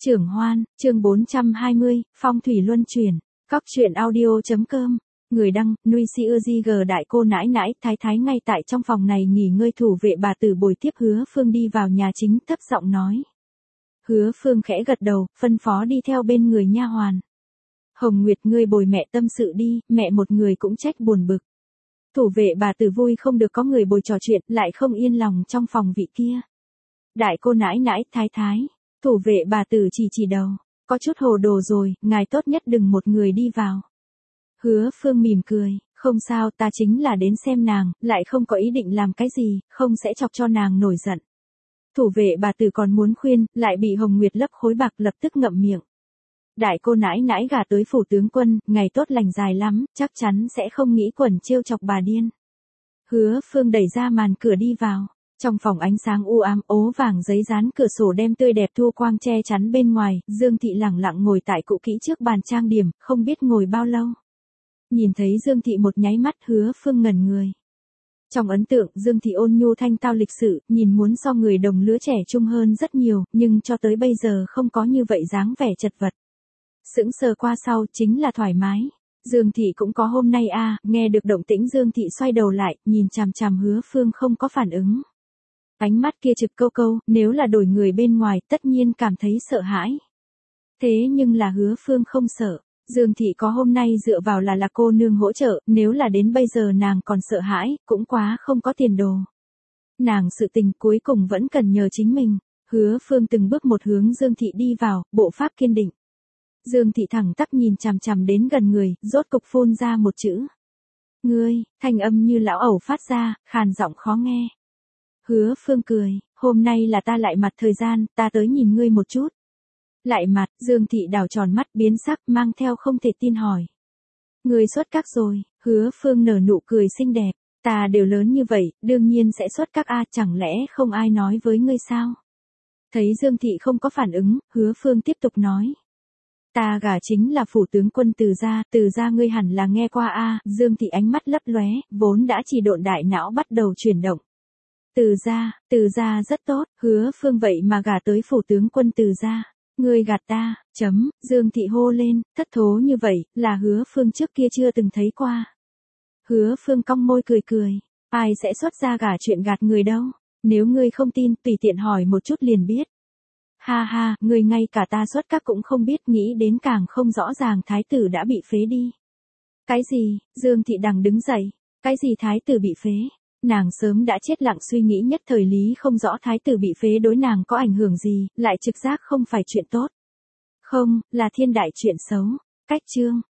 Trưởng Hoan, chương 420, Phong thủy luân chuyển. Góc truyện audio.com. Người đăng, Nuôi Si Ưa Di G đại cô nãi nãi, thái thái ngay tại trong phòng này nghỉ ngơi. Thủ vệ bà tử bồi tiếp Hứa Phương đi vào nhà chính, thấp giọng nói. Hứa Phương khẽ gật đầu, phân phó đi theo bên người nha hoàn. Hồng Nguyệt, ngươi bồi mẹ tâm sự đi, mẹ một người cũng trách buồn bực. Thủ vệ bà tử vui không được có người bồi trò chuyện, lại không yên lòng trong phòng vị kia. Đại cô nãi nãi, thái thái. Thủ vệ bà tử chỉ đầu, có chút hồ đồ rồi, ngài tốt nhất đừng một người đi vào. Hứa Phương mỉm cười, không sao, ta chính là đến xem nàng, lại không có ý định làm cái gì, không sẽ chọc cho nàng nổi giận. Thủ vệ bà tử còn muốn khuyên, lại bị Hồng Nguyệt lấp khối bạc lập tức ngậm miệng. Đại cô nãi nãi gả tới phủ tướng quân, ngày tốt lành dài lắm, chắc chắn sẽ không nghĩ quẩn trêu chọc bà điên. Hứa Phương đẩy ra màn cửa đi vào. Trong phòng ánh sáng u ám, ố vàng giấy dán cửa sổ đem tươi đẹp thua quang che chắn bên ngoài, Dương Thị lẳng lặng ngồi tại cũ kỹ trước bàn trang điểm, không biết ngồi bao lâu. Nhìn thấy Dương Thị một nháy mắt, Hứa Phương ngẩn người. Trong ấn tượng, Dương Thị ôn nhu thanh tao lịch sự, nhìn muốn so người đồng lứa trẻ trung hơn rất nhiều, nhưng cho tới bây giờ không có như vậy dáng vẻ chật vật. Sững sờ qua sau, chính là thoải mái. Dương Thị cũng có hôm nay a. Nghe được động tĩnh Dương Thị xoay đầu lại, nhìn chằm chằm Hứa Phương không có phản ứng. Ánh mắt kia trực câu câu, nếu là đổi người bên ngoài tất nhiên cảm thấy sợ hãi. Thế nhưng là Hứa Phương không sợ. Dương Thị có hôm nay dựa vào là cô nương hỗ trợ, nếu là đến bây giờ nàng còn sợ hãi, cũng quá không có tiền đồ. Nàng sự tình cuối cùng vẫn cần nhờ chính mình. Hứa Phương từng bước một hướng Dương Thị đi vào, bộ pháp kiên định. Dương Thị thẳng tắp nhìn chằm chằm đến gần người, rốt cục phun ra một chữ. Ngươi, thanh âm như lão ẩu phát ra, khàn giọng khó nghe. Hứa Phương cười, hôm nay là ta lại mặt thời gian, ta tới nhìn ngươi một chút. Lại mặt, Dương Thị đảo tròn mắt biến sắc, mang theo không thể tin hỏi. Ngươi xuất các rồi? Hứa Phương nở nụ cười xinh đẹp, ta đều lớn như vậy, đương nhiên sẽ xuất các a, chẳng lẽ không ai nói với ngươi sao? Thấy Dương Thị không có phản ứng, Hứa Phương tiếp tục nói. Ta gả chính là phủ tướng quân Từ gia ngươi hẳn là nghe qua a. Dương Thị ánh mắt lấp lóe, vốn đã chỉ độn đại não bắt đầu chuyển động. Từ gia rất tốt, Hứa Phương vậy mà gả tới phủ tướng quân Từ gia. Ngươi gạt ta, Dương Thị hô lên, thất thố như vậy, là Hứa Phương trước kia chưa từng thấy qua. Hứa Phương cong môi cười, ai sẽ xuất ra gả chuyện gạt người đâu, nếu ngươi không tin, tùy tiện hỏi một chút liền biết. Ha ha, ngươi ngay cả ta xuất các cũng không biết, nghĩ đến càng không rõ ràng thái tử đã bị phế đi. Cái gì? Dương Thị đằng đứng dậy, cái gì thái tử bị phế? Nàng sớm đã chết lặng suy nghĩ nhất thời lý không rõ thái tử bị phế đối nàng có ảnh hưởng gì, lại trực giác không phải chuyện tốt. Không, là thiên đại chuyện xấu. Cách chương.